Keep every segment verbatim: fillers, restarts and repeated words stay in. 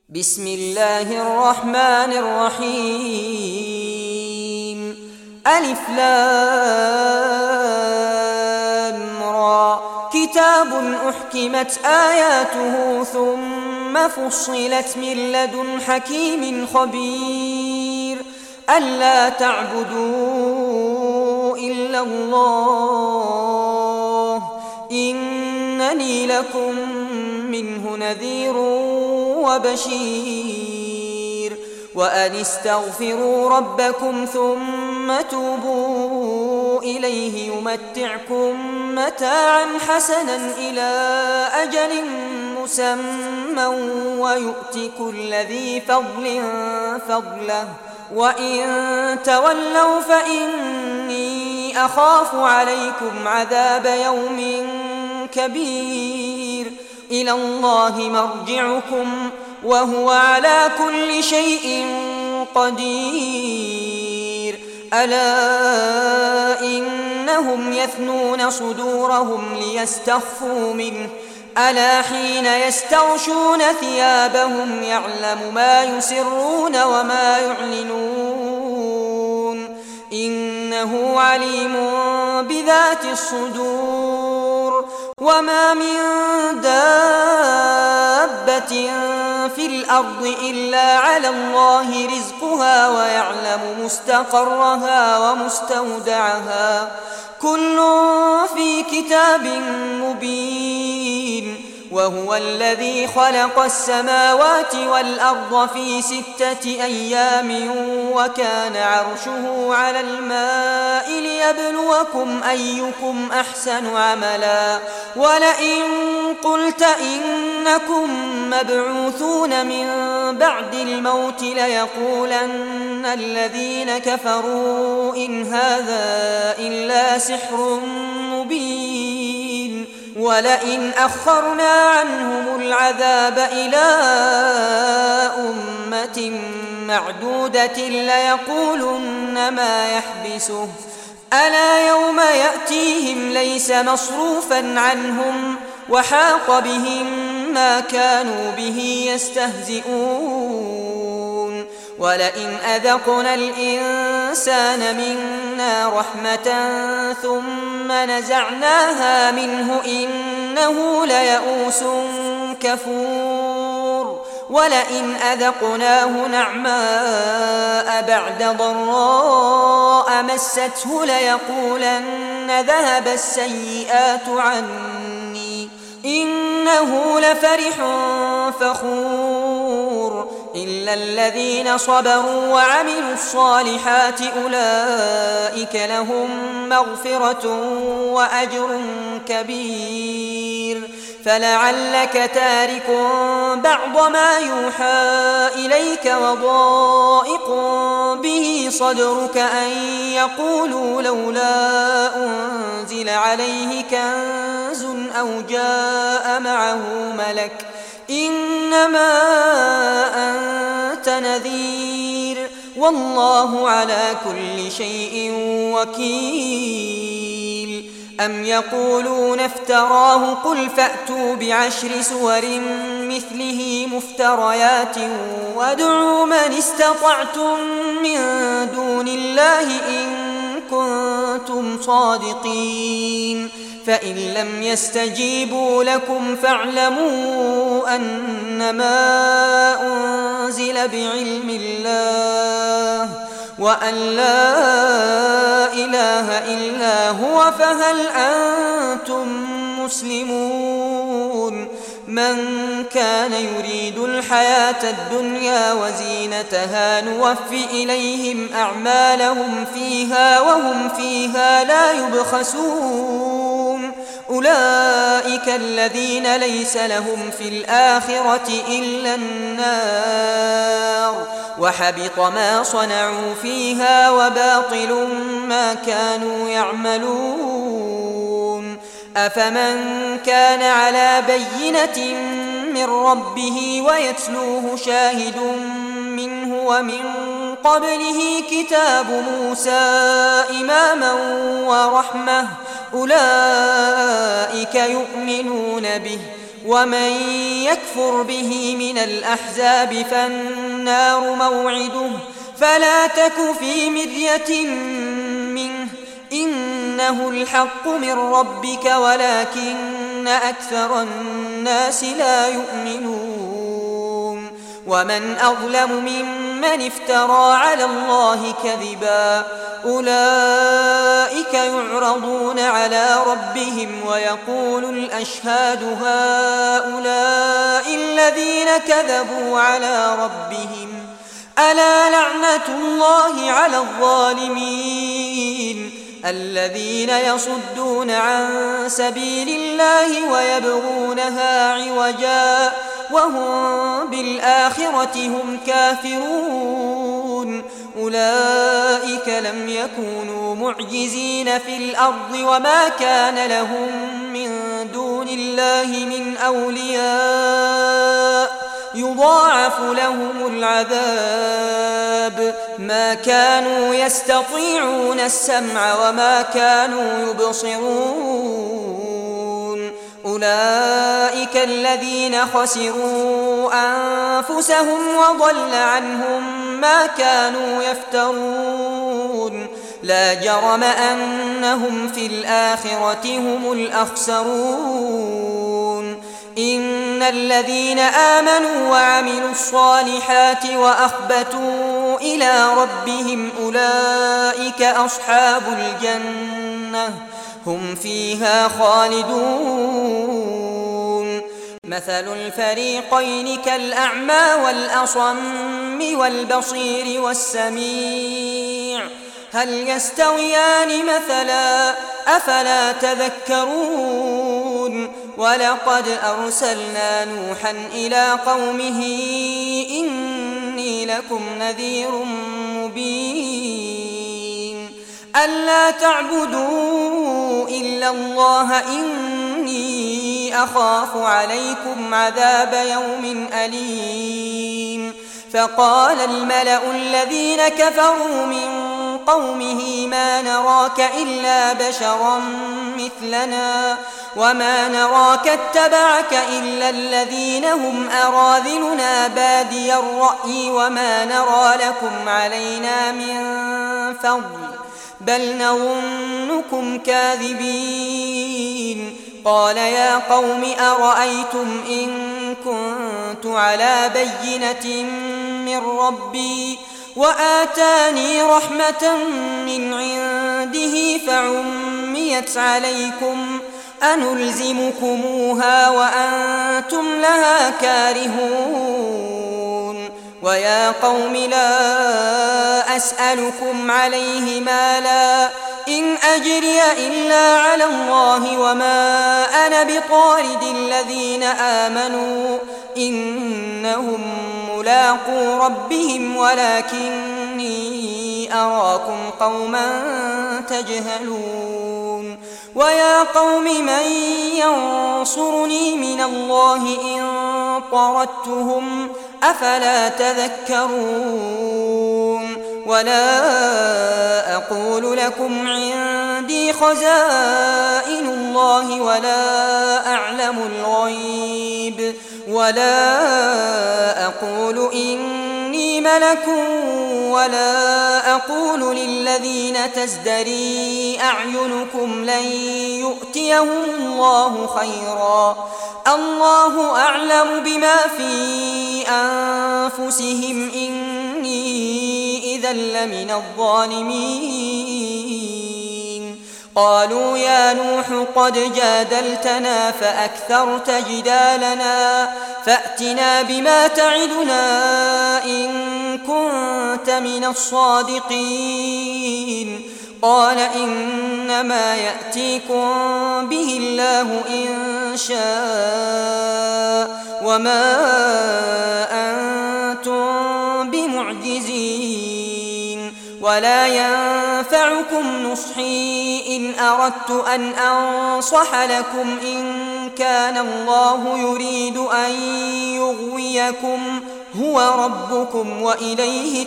بسم الله الرحمن الرحيم. ألف لام را. كتاب أحكمت آياته ثم فصلت من لدن حكيم خبير. ألا تعبدوا إلا الله إنني لكم منه نذير وبشير. وأن استغفروا ربكم ثم توبوا إليه يمتعكم متاعا حسنا إلى أجل مسمى ويؤت كل ذي فضل فضله وإن تولوا فإني أخاف عليكم عذاب يوم كبير. إلى الله مرجعكم وهو على كل شيء قدير. ألا إنهم يثنون صدورهم ليستخفوا منه ألا حين يستغشون ثيابهم يعلم ما يسرون وما يعلنون إنه عليم بذات الصدور. وما من دابة في الأرض إلا على الله رزقها ويعلم مستقرها ومستودعها كل في كتاب مبين. وهو الذي خلق السماوات والأرض في ستة أيام وكان عرشه على الماء ليبلوكم أيكم أحسن عملا. ولئن قلت إنكم مبعوثون من بعد الموت ليقولن الذين كفروا إن هذا إلا سحر مبين. ولئن أخرنا عنهم العذاب إلى أمة معدودة ليقولن ما يحبسه ألا يوم يأتيهم ليس مصروفا عنهم وحاق بهم ما كانوا به يستهزئون. ولئن أذقنا الإنسان منا رحمة ثم نزعناها منه إنه ليئوس كفور. ولئن أذقناه نعماء بعد ضراء مسته ليقولن ذهب السيئات عني إنه لفرح فخور. إلا الذين صبروا وعملوا الصالحات أولئك لهم مغفرة وأجر كبير. فلعلك تارك بعض ما يوحى إليك وضائق به صدرك أن يقولوا لولا أنزل عليه كنز أو جاء معه ملك إنما أنت نذير والله على كل شيء وكيل. أم يقولون افتراه قل فأتوا بعشر سور مثله مفتريات وادعوا من استطعتم من دون الله إن كنتم صادقين. فإن لم يستجيبوا لكم فاعلموا أنما أنزل بعلم الله وأن لا إله إلا هو فهل أنتم مسلمون. من كان يريد الحياة الدنيا وزينتها نوفي إليهم أعمالهم فيها وهم فيها لا يبخسون. أولئك الذين ليس لهم في الآخرة إلا النار وحبط ما صنعوا فيها وباطل ما كانوا يعملون. أفمن كان على بينة من ربه ويتلوه شاهد منه ومن قبله كتاب موسى إماما ورحمة أولئك يؤمنون به ومن يكفر به من الأحزاب فالنار موعده فلا تك في مرية منه إنه الحق من ربك ولكن أكثر الناس لا يؤمنون ومن أظلم ممن افترى على الله كذبا أولئك يعرضون على ربهم ويقول الأشهاد هؤلاء الذين كذبوا على ربهم ألا لعنة الله على الظالمين الذين يصدون عن سبيل الله ويبغونها عوجا وهم بالآخرة هم كافرون أولئك لم يكونوا معجزين في الأرض وما كان لهم من دون الله من أولياء يضاعف لهم العذاب ما كانوا يستطيعون السمع وما كانوا يبصرون أولئك الذين خسروا أنفسهم وضل عنهم ما كانوا يفترون لا جرم أنهم في الآخرة هم الأخسرون إن الذين آمنوا وعملوا الصالحات وأخبتوا إلى ربهم أولئك أصحاب الجنة هم فيها خالدون مثل الفريقين كالأعمى والأصم والبصير والسميع هل يستويان مثلا أفلا تذكرون ولقد أرسلنا نوحا إلى قومه إني لكم نذير مبين ألا تعبدوا إلا الله إني أخاف عليكم عذاب يوم أليم فقال الملأ الذين كفروا من قومه ما نراك إلا بشرا مثلنا وما نراك اتبعك إلا الذين هم أراذلنا بادي الرأي وما نرى لكم علينا من فضل بل نظنكم كاذبين قال يا قوم أرأيتم إن كنت على بينة من ربي وآتاني رحمة من عنده فعميت عليكم أنلزمكموها وأنتم لها كارهون ويا قوم لا أسألكم عليه مالا إن أجري إلا على الله وما أنا بطارد الذين آمنوا إنهم ملاقو ربهم ولكني أراكم قوما تجهلون ويا قوم من ينصرني من الله إن طردتهم أفلا تذكرون ولا أقول لكم عندي خزائن الله ولا أعلم الغيب ولا أقول إني ملك ولا أقول للذين تزدري أعينكم لن يؤتيهم الله خيرا الله أعلم بما في أنفسهم إني إذا لمن الظالمين قالوا يا نوح قد جادلتنا فأكثرت جدالنا فأتنا بما تعدنا إن كنت من الصادقين قال إنما يأتيكم به الله إن شاء وما أنتم بمعجزين ولا ينفعكم نصحي إن أردت أن أنصح لكم إن كان الله يريد أن يغويكم هو ربكم وإليه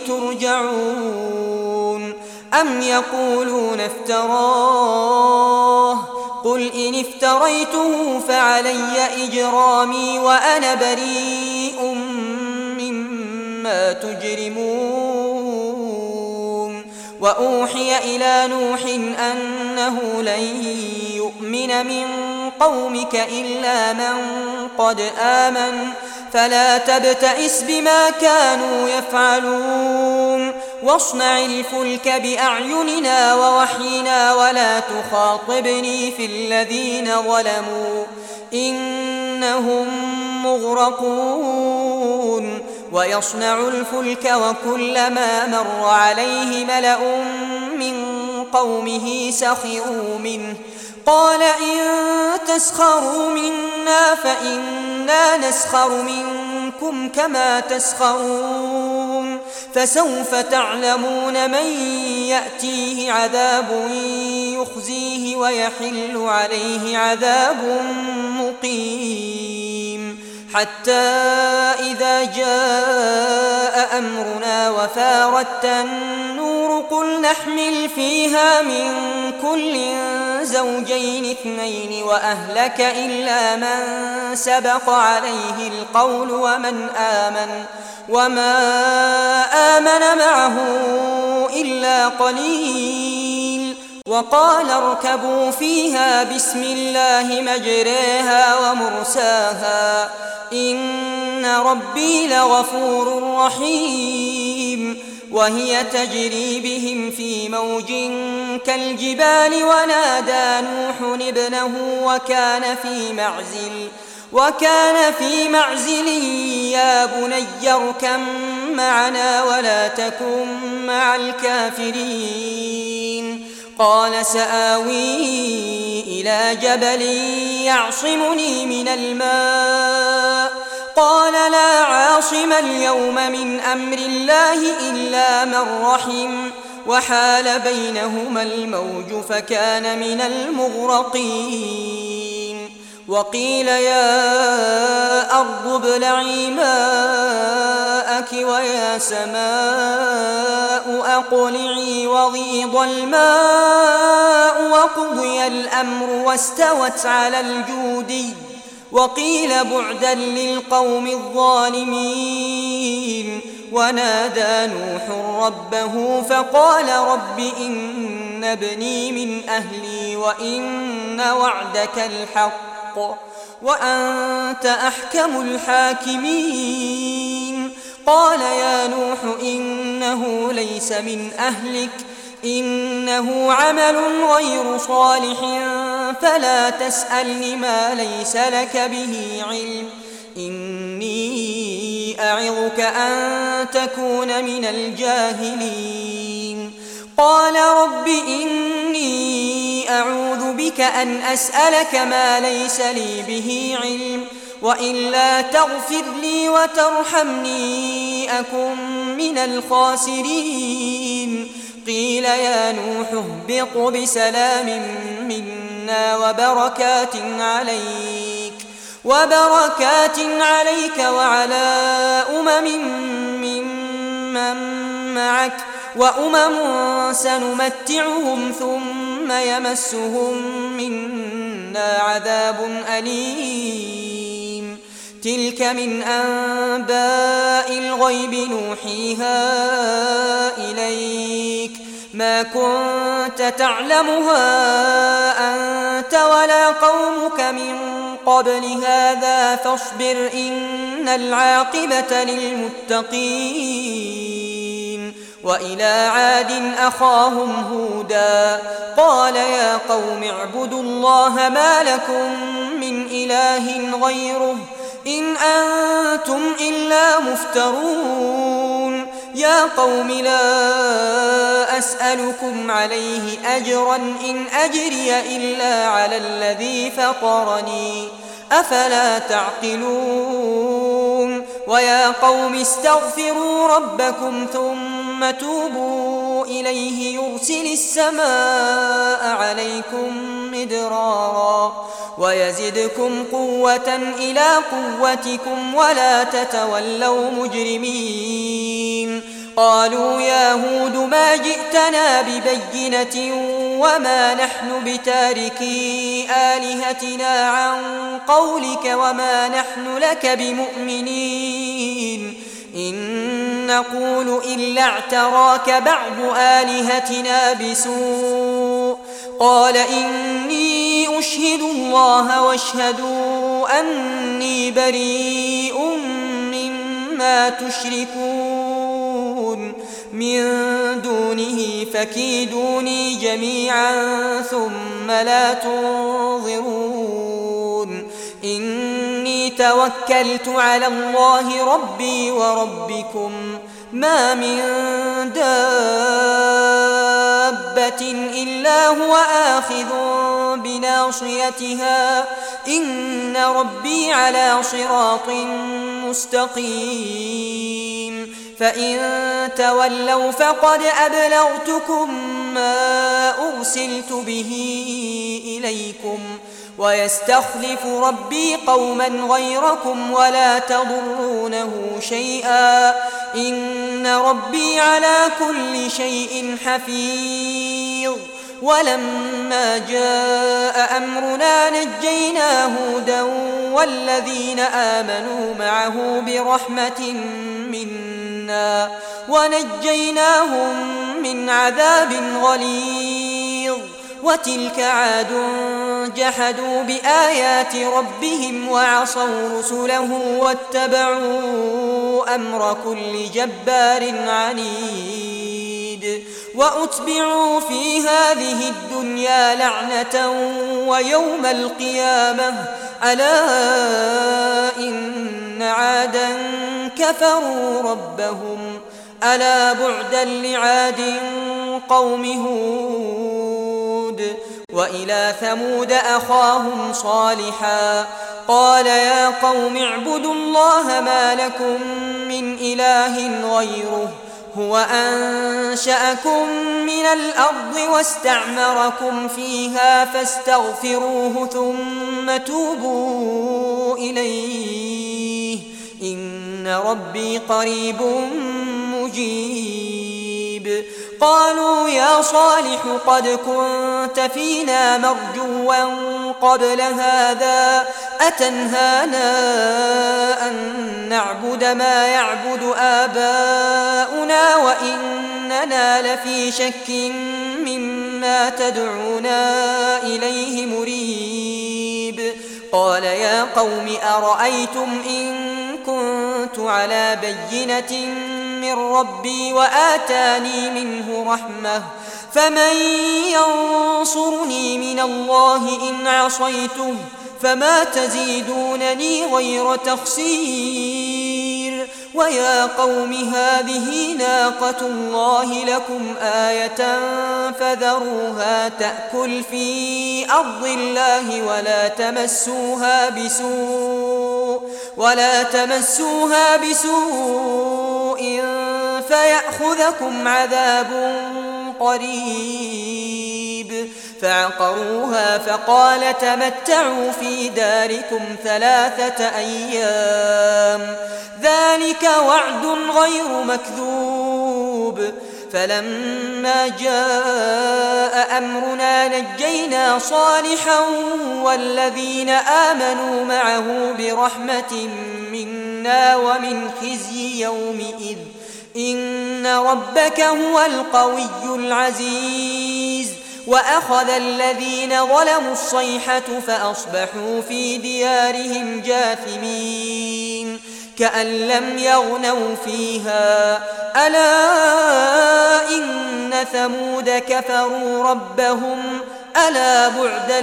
ترجعون أم يقولون افتراه قل إن افتريته فعلي إجرامي وأنا بريء مما تجرمون وأوحي إلى نوح أنه لن يؤمن من قومك إلا من قد آمن فلا تبتئس بما كانوا يفعلون واصنع الفلك بأعيننا ووحينا ولا تخاطبني في الذين ظلموا إنهم مغرقون ويصنع الفلك وكلما مر عليه ملأ من قومه سخروا منه قال إن تسخروا منا فإنا نسخر منكم كما تسخرون فسوف تعلمون من يأتيه عذاب يخزيه ويحل عليه عذاب مقيم حتى إذا جاء أمرنا وفارت النور قل نحمل فيها من كل زوجين اثنين وأهلك إلا من سبق عليه القول ومن آمن وما آمن معه إلا قليل وقال اركبوا فيها بسم الله مجريها ومرساها إن ربي لغفور رحيم وهي تجري بهم في موج كالجبال ونادى نوح ابنه وكان في معزل وكان في معزل يا بني اركب معنا ولا تكن مع الكافرين قال سآوي إلى جبل يعصمني من الماء قال لا عاصم اليوم من أمر الله إلا من رحم وحال بينهما الموج فكان من المغرقين وقيل يا أرض ابلعي ماءك ويا سماء أقلعي وغيض الماء وقضي الأمر واستوت على الجودي وقيل بعدا للقوم الظالمين ونادى نوح ربه فقال رب إن ابني من أهلي وإن وعدك الحق وأنت أحكم الحاكمين قال يا نوح إنه ليس من أهلك إنه عمل غير صالح فلا تسألني ما ليس لك به علم إني أعظك أن تكون من الجاهلين قال رب إني أعوذ بك أن أسألك ما ليس لي به علم وإلا تغفر لي وترحمني أكن من الخاسرين قيل يا نوح اهبط بسلام منا وبركات عليك وبركات عليك وعلى أمم ممن معك وأمم سنمتعهم ثم يمسهم منا عذاب أليم تلك من أنباء الغيب نوحيها إليك ما كنت تعلمها أنت ولا قومك من قبل هذا فاصبر إن العاقبة للمتقين وإلى عاد أخاهم هودا قال يا قوم اعبدوا الله ما لكم من إله غيره إن أنتم إلا مفترون يا قوم لا أسألكم عليه أجرا إن أجري إلا على الذي فطرني أفلا تعقلون ويا قوم استغفروا ربكم ثم توبوا إليه يرسل السماء عليكم مدرارا ويزدكم قوة إلى قوتكم ولا تتولوا مجرمين قالوا يا هود ما جئتنا ببينة وما نحن بتاركي آلهتنا عن قولك وما نحن لك بمؤمنين إن نقول إلا اعتراك بعض آلهتنا بسوء قال إني أشهد الله واشهدوا أني بريء مما تشركون من دونه فكيدوني جميعا ثم لا تنظرون إني توكلت على الله ربي وربكم ما من دابة إلا هو آخذ بناصيتها إن ربي على صراط مستقيم فإن تولوا فقد أبلغتكم ما أرسلت به إليكم ويستخلف ربي قوما غيركم ولا تضرونه شيئا إن ربي على كل شيء حفيظ ولما جاء أمرنا نجينا هودا والذين آمنوا معه برحمة منا ونجيناهم من عذاب غليظ وتلك عاد جحدوا بآيات ربهم وعصوا رسله واتبعوا أمر كل جبار عنيد وأتبعوا في هذه الدنيا لعنة ويوم القيامة ألا إن عادا كفروا ربهم ألا بعدا لعاد قوم هود وإلى ثمود أخاهم صالحا قال يا قوم اعبدوا الله ما لكم من إله غيره هو أنشأكم من الأرض واستعمركم فيها فاستغفروه ثم توبوا إليه إن ربي قريب مجيب قالوا يا صالح قد كنت فينا مرجوا قبل هذا أتنهانا أن نعبد ما يعبد آباؤنا وإننا لفي شك مما تدعونا إليه مريب قال يا قوم أرأيتم إن كنت على بينة من ربي وآتاني منه رحمة فمن ينصرني من الله إن عصيته فما تزيدونني غير تخسير ويا قوم هذه ناقة الله لكم آية فذروها تأكل في أرض الله ولا تمسوها بسوء ولا تمسوها بسوء فيأخذكم عذاب قريب فعقروها فقال تمتعوا في داركم ثلاثة أيام ذلك وعد غير مكذوب فلما جاء أمرنا نجينا صالحا والذين آمنوا معه برحمة منا ومن خزي يومئذ إن ربك هو القوي العزيز وأخذ الذين ظلموا الصيحة فأصبحوا في ديارهم جاثمين كأن لم يغنوا فيها ألا إن ثمود كفروا ربهم ألا بعدا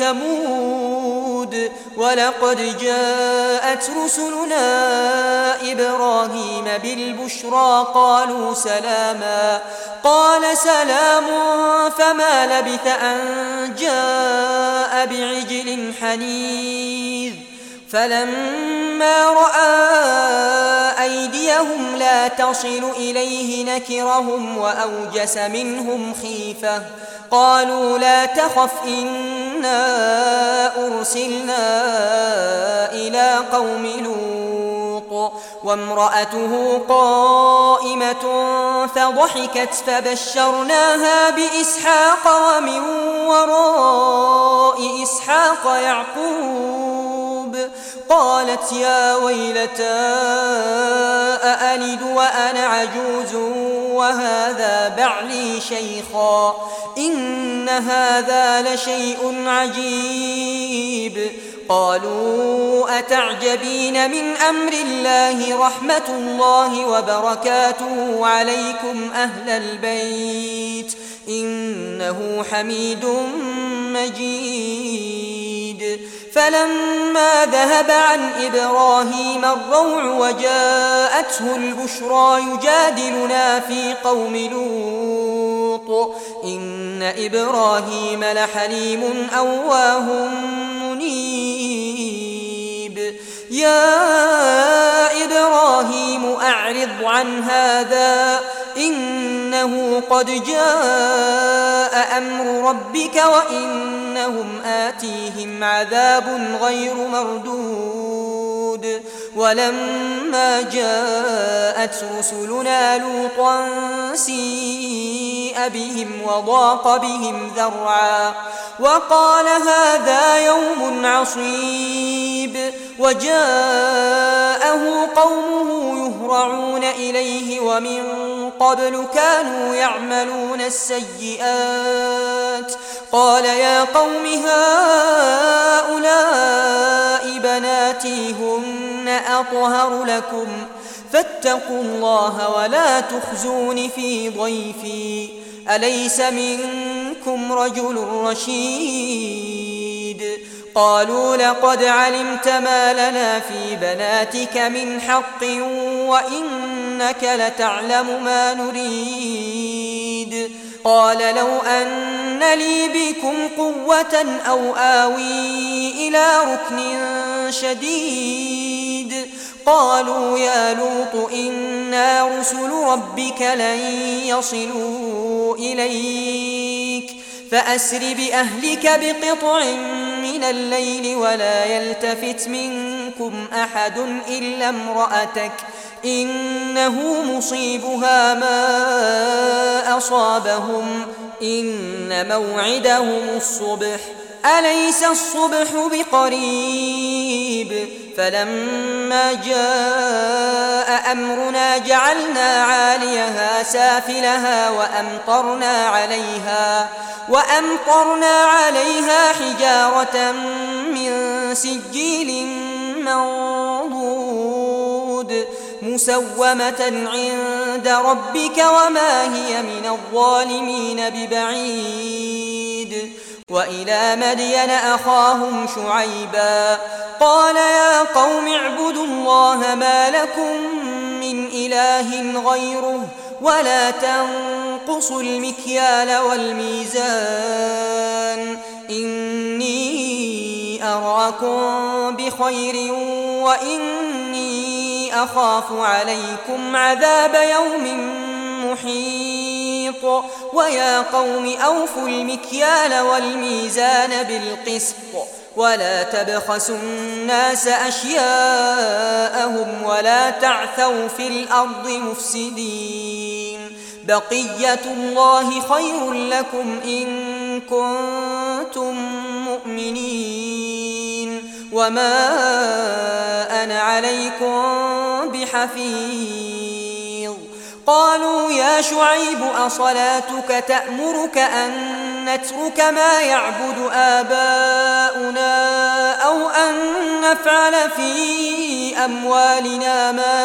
لثمود ولقد جاءت رسلنا إبراهيم بالبشرى قالوا سلاما قال سلام فما لبث أن جاء بعجل حنيذ فلما رأى أيديهم لا تصل إليه نكرهم وأوجس منهم خيفة قالوا لا تخف إنا أرسلنا إلى قوم لوط وامرأته قائمة مرضعة فضحكت فبشرناها بإسحاق ومن وراء إسحاق يعقوب قالت يا ويلتى أألد وأنا عجوز وهذا بعلي شيخا إن هذا لشيء عجيب قالوا أتعجبين من أمر الله رحمة الله وبركاته عليكم أهل البيت إنه حميد مجيد فلما ذهب عن إبراهيم الروع وجاءته البشرى يجادلنا في قوم لوط إن إبراهيم لحليم أواه منيب يا إبراهيم أعرض عن هذا إنه قد جاء أمر ربك وإنهم آتيهم عذاب غير مردود ولما جاءت رسلنا لوطا سيء بهم وضاق بهم ذرعا وقال هذا يوم عصيب وجاءه قومه يهرعون إليه ومن قبل كانوا يعملون السيئات قال يا قوم هؤلاء بناتي هن أطهر لكم فاتقوا الله ولا تخزون في ضيفي أليس منكم رجل رشيد قالوا لقد علمت ما لنا في بناتك من حق وإنك لتعلم ما نريد قال لو أن لي بكم قوة أو آوي إلى ركن شديد قالوا يا لوط إنا رسل ربك لن يصلوا إليك فأسر بأهلك بقطع من الليل ولا يلتفت منكم أحد إلا امرأتك إنه مصيبها ما أصابهم إن موعدهم الصبح أليس الصبح بقريب فلما جاء أمرنا جعلنا عاليها سافلها وأمطرنا عليها وأمطرنا عليها حجارة من سجيل منضود مسومة عند ربك وما هي من الظالمين ببعيد وإلى مدين أخاهم شعيبا قال يا قوم اعبدوا الله ما لكم من إله غيره ولا تنقصوا المكيال والميزان إني أراكم بخير وإني أخاف عليكم عذاب يوم محيط ويا قوم أوفوا المكيال والميزان بالقسط ولا تبخسوا الناس أشياءهم ولا تعثوا في الأرض مفسدين بقية الله خير لكم إن كنتم مؤمنين وما أنا عليكم بحفيظ قالوا يا شعيب أصلاتك تأمرك أن نترك ما يعبد آباؤنا أو أن نفعل في أموالنا ما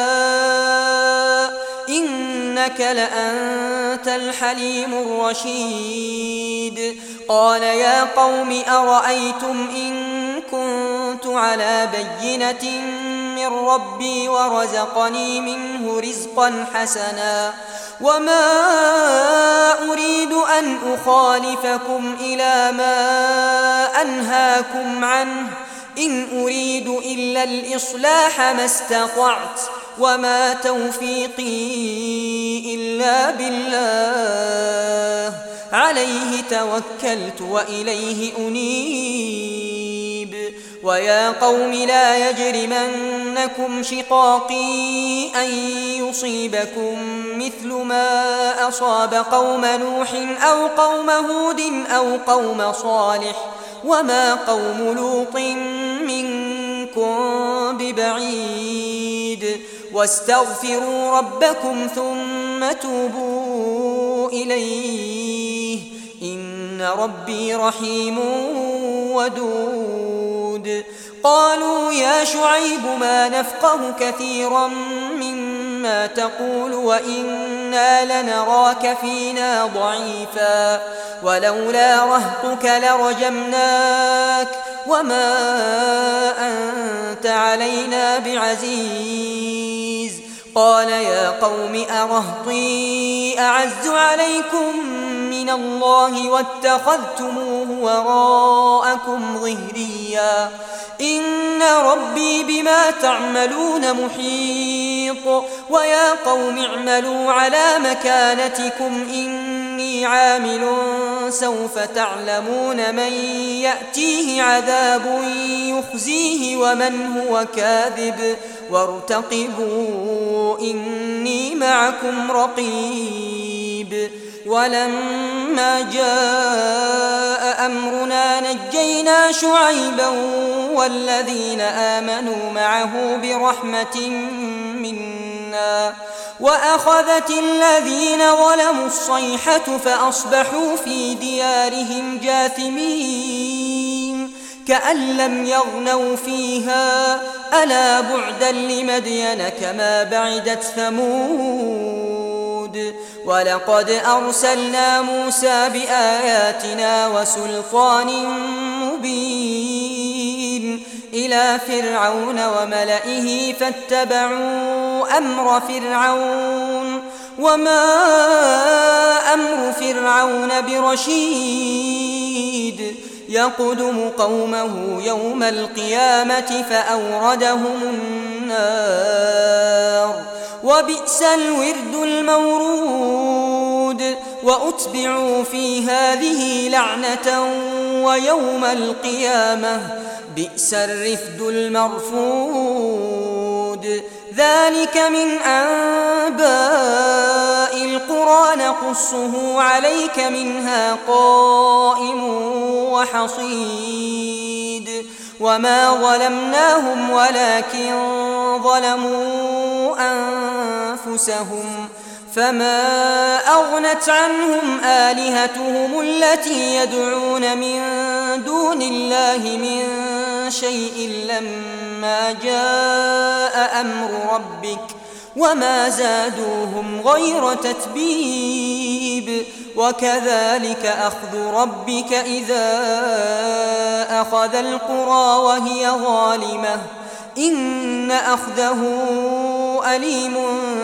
نشاء إنك لأنت الحليم الرشيد قال يا قوم أرأيتم إن كنت على بينة من ربي ورزقني منه رزقا حسنا وما أريد أن أخالفكم إلى ما أنهاكم عنه إن أريد إلا الإصلاح ما استطعت وما توفيقي إلا بالله عليه توكلت وإليه أنيب ويا قوم لا يجرمنكم شقاقي أن يصيبكم مثل ما أصاب قوم نوح أو قوم هود أو قوم صالح وما قوم لوط منكم ببعيد واستغفروا ربكم ثم توبوا إليه إن ربي رحيم ودود. قالوا يا شعيب ما نفقه كثيرا مما تقول وإنا لنراك فينا ضعيفا ولولا رهطك لرجمناك وما أنت علينا بعزيز. قال يا قوم أرهطي أعز عليكم من الله واتخذتموه وراءكم ظهريا إن ربي بما تعملون محيط. ويا قوم اعملوا على مكانتكم إني عامل سوف تعلمون من يأتيه عذاب يخزيه ومن هو كاذب وارتقبوا إني معكم رقيب. ولما جاء أمرنا نجينا شعيبا والذين آمنوا معه برحمة منا وأخذت الذين ظلموا الصيحة فأصبحوا في ديارهم جاثمين كأن لم يغنوا فيها ألا بعدا لمدين كما بعدت ثمود. ولقد أرسلنا موسى بآياتنا وسلطان مبين إلى فرعون وملئه فاتبعوا أمر فرعون وما أمر فرعون برشيد يقدم قومه يوم القيامة فأوردهم النار وبئس الورد المورود. وأتبعوا في هذه لعنة ويوم القيامة بئس الرفد المرفود. ذلك من أنباء القرى نقصه عليك منها قائم وحصيد. وما ظلمناهم ولكن ظلموا أنفسهم فما أغنت عنهم آلهتهم التي يدعون من دون الله من شيء لما جاء أمر ربك وما زادوهم غير تتبيب. وكذلك أخذ ربك إذا أخذ القرى وهي ظالمة إن أخذه أليم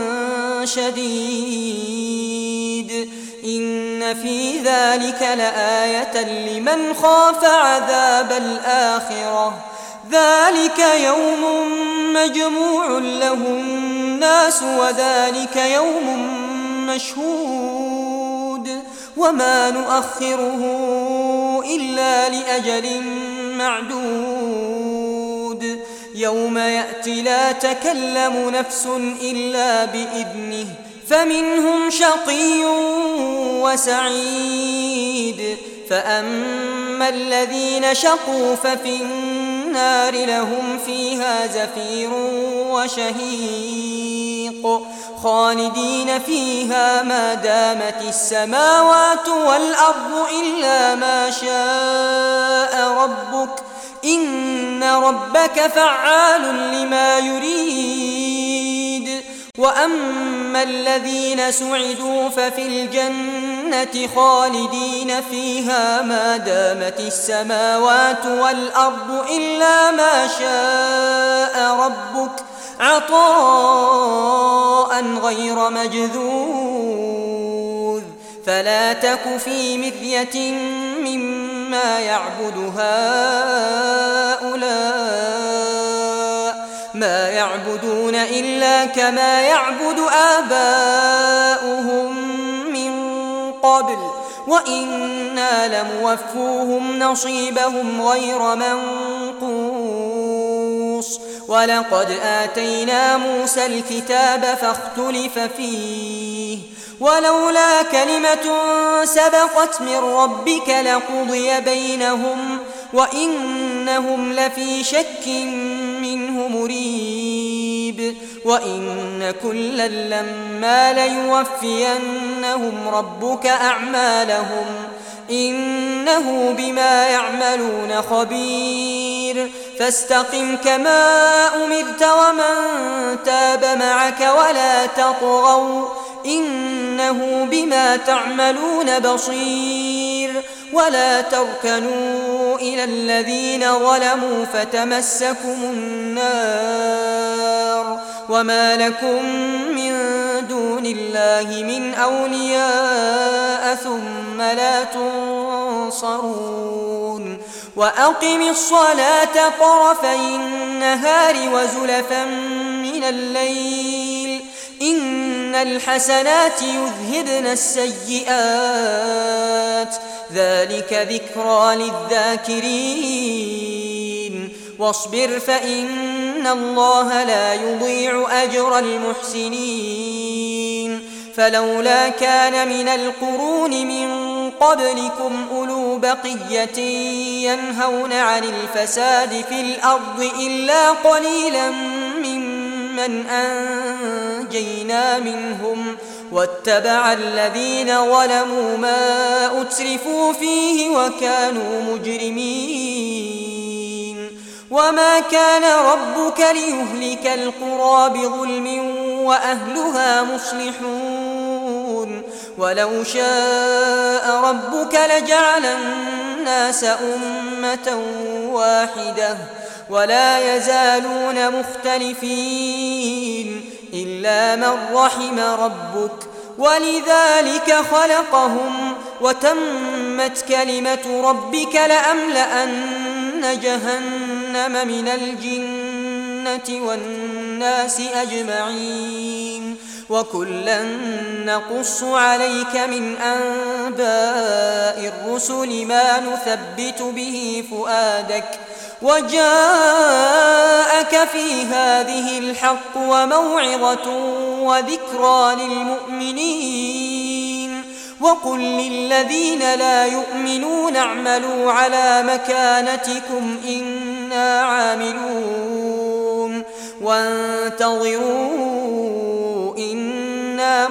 شديد. إن في ذلك لآية لمن خاف عذاب الآخرة ذلك يوم مجموع له الناس وذلك يوم مشهود وما نؤخره إلا لأجل معدود. يوم يأتي لا تكلم نفس إلا بإذنه فمنهم شقي وسعيد. فأما الذين شقوا ففي النار لهم فيها زفير وشهيق خالدين فيها ما دامت السماوات والأرض إلا ما شاء ربك إن ربك فعال لما يريد. وأما الذين سعدوا ففي الجنة خالدين فيها ما دامت السماوات والأرض إلا ما شاء ربك عطاء غير مجذوذ. فلا تك في مرية مما يعبد هؤلاء ما يعبدون إلا كما يعبد آباؤهم من قبل وإنا لموفوهم نصيبهم غير منقوص ولقد آتينا موسى الكتاب فاختلف فيه ولولا كلمة سبقت من ربك لقضي بينهم وإنهم لفي شك منه مريب وإن كلا لما ليوفينهم ربك أعمالهم إنه بما يعملون خبير فاستقم كما أمرت ومن تاب معك ولا تطغوا إنه بما تعملون بصير ولا تركنوا إلى الذين ظلموا فتمسكم النار وما لكم من دون الله من أولياء ثم لا تنصرون وأقم الصلاة طرفي النهار وزلفا من الليل إن الحسنات يذهبن السيئات ذلك ذكرى للذاكرين واصبر فإن الله لا يضيع أجر المحسنين فلولا كان من القرون من قبلكم أولو بقية ينهون عن الفساد في الأرض إلا قليلا ممن أنجينا منهم واتبع الذين ظلموا ما أترفوا فيه وكانوا مجرمين وما كان ربك ليهلك القرى بظلم وأهلها مصلحون ولو شاء ربك لجعل الناس أمة واحدة ولا يزالون مختلفين إلا من رحم ربك ولذلك خلقهم وتمت كلمة ربك لأملأن جهنم من الجنة والناس أجمعين وكلا نقص عليك من أنباء الرسل ما نثبت به فؤادك وجاءك في هذه الحق وموعظة وذكرى للمؤمنين وقل للذين لا يؤمنون اعملوا على مكانتكم إنا عاملون وانتظروا إنا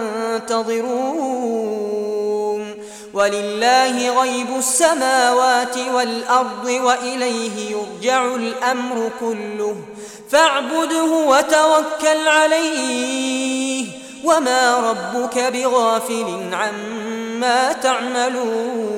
منتظرون ولله غيب السماوات والأرض وإليه يرجع الأمر كله فاعبده وتوكل عليه وما ربك بغافل عما تعملون